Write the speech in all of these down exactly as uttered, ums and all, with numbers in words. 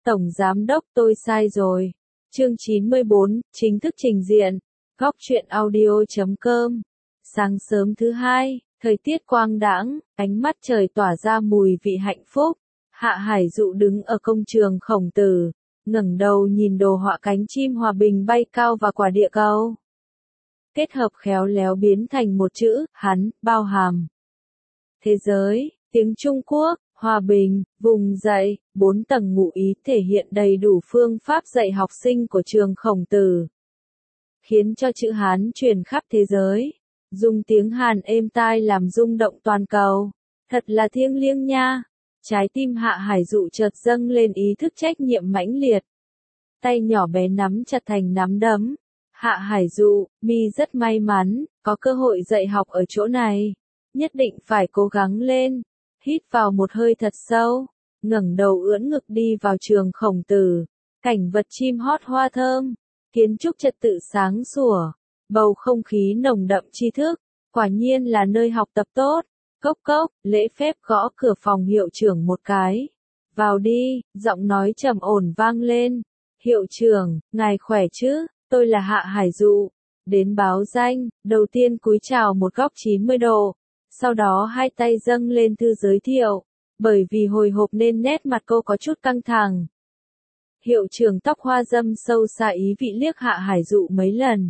Tổng Giám đốc tôi sai rồi. Chương chín mươi bốn, chính thức trình diện. Góc truyện audio chấm com. Sáng sớm thứ hai, thời tiết quang đãng, ánh mắt trời tỏa ra mùi vị hạnh phúc. Hạ Hải Dụ đứng ở công trường Khổng Tử, ngẩng đầu nhìn đồ họa cánh chim hòa bình bay cao và quả địa cầu. Kết hợp khéo léo biến thành một chữ, hắn, bao hàm. Thế giới, tiếng Trung Quốc, hòa bình, vùng dậy, bốn tầng ngụ ý thể hiện đầy đủ phương pháp dạy học sinh của trường Khổng Tử. Khiến cho chữ Hán truyền khắp thế giới, dùng tiếng Hàn êm tai làm rung động toàn cầu. Thật là thiêng liêng nha. Trái tim Hạ Hải Dụ chợt dâng lên ý thức trách nhiệm mãnh liệt. Tay nhỏ bé nắm chặt thành nắm đấm. Hạ Hải Dụ, mi rất may mắn, có cơ hội dạy học ở chỗ này. Nhất định phải cố gắng lên. Hít vào một hơi thật sâu, ngẩng đầu ưỡn ngực đi vào trường Khổng Tử. Cảnh vật chim hót hoa thơm, kiến trúc trật tự sáng sủa, bầu không khí nồng đậm tri thức, quả nhiên là nơi học tập tốt. Cốc cốc, lễ phép gõ cửa phòng hiệu trưởng một cái. Vào đi, giọng nói trầm ổn vang lên. Hiệu trưởng, ngài khỏe chứ, tôi là Hạ Hải Dụ. Đến báo danh, đầu tiên cúi chào một góc chín mươi độ. Sau đó hai tay dâng lên thư giới thiệu. Bởi vì hồi hộp nên nét mặt cô có chút căng thẳng. Hiệu trưởng tóc hoa dâm sâu xa ý vị liếc Hạ Hải Dụ mấy lần.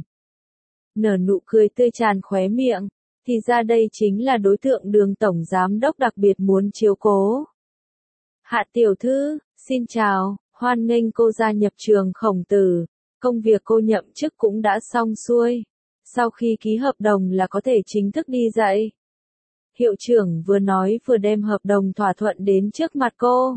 Nở nụ cười tươi tràn khóe miệng. Thì ra đây chính là đối tượng Đường tổng giám đốc đặc biệt muốn chiếu cố. Hạ tiểu thư, xin chào, hoan nghênh cô gia nhập trường Khổng Tử. Công việc cô nhậm chức cũng đã xong xuôi. Sau khi ký hợp đồng là có thể chính thức đi dạy. Hiệu trưởng vừa nói vừa đem hợp đồng thỏa thuận đến trước mặt cô.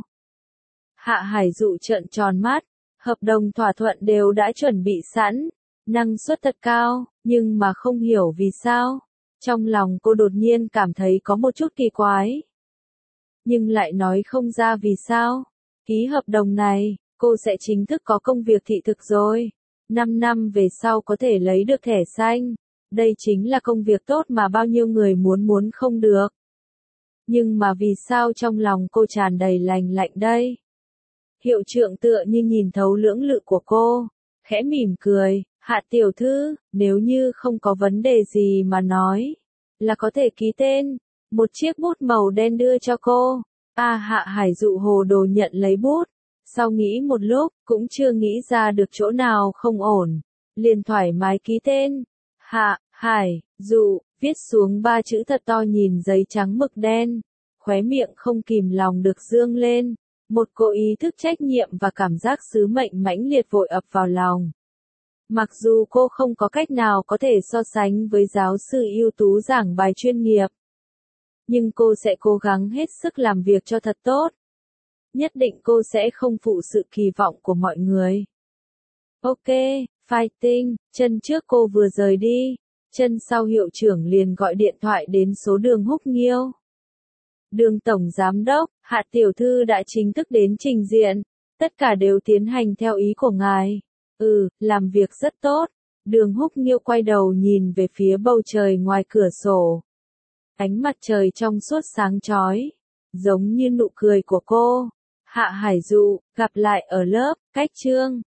Hạ Hải Dụ trợn tròn mắt, hợp đồng thỏa thuận đều đã chuẩn bị sẵn, năng suất thật cao, nhưng mà không hiểu vì sao. Trong lòng cô đột nhiên cảm thấy có một chút kỳ quái. Nhưng lại nói không ra vì sao. Ký hợp đồng này, cô sẽ chính thức có công việc thị thực rồi. năm năm về sau có thể lấy được thẻ xanh. Đây chính là công việc tốt mà bao nhiêu người muốn muốn không được. Nhưng mà vì sao trong lòng cô tràn đầy lành lạnh đây? Hiệu trưởng tựa như nhìn thấu lưỡng lự của cô, khẽ mỉm cười. Hạ tiểu thư, nếu như không có vấn đề gì mà nói, là có thể ký tên. Một chiếc bút màu đen đưa cho cô. A Hạ Hải Dụ hồ đồ nhận lấy bút. Sau nghĩ một lúc, cũng chưa nghĩ ra được chỗ nào không ổn. Liền thoải mái ký tên. Hạ, Hải, Dụ, viết xuống ba chữ thật to nhìn giấy trắng mực đen. Khóe miệng không kìm lòng được dương lên. Một cỗ ý thức trách nhiệm và cảm giác sứ mệnh mãnh liệt vội ập vào lòng. Mặc dù cô không có cách nào có thể so sánh với giáo sư ưu tú giảng bài chuyên nghiệp, nhưng cô sẽ cố gắng hết sức làm việc cho thật tốt. Nhất định cô sẽ không phụ sự kỳ vọng của mọi người. Ok, fighting, chân trước cô vừa rời đi, chân sau hiệu trưởng liền gọi điện thoại đến số Đường Húc Nghiêu. Đường tổng giám đốc, Hạ tiểu thư đã chính thức đến trình diện, tất cả đều tiến hành theo ý của ngài. Ừ, làm việc rất tốt. Đường Húc Nghiêu quay đầu nhìn về phía bầu trời ngoài cửa sổ. Ánh mặt trời trong suốt sáng chói, giống như nụ cười của cô. Hạ Hải Dụ, gặp lại ở lớp, cách chương.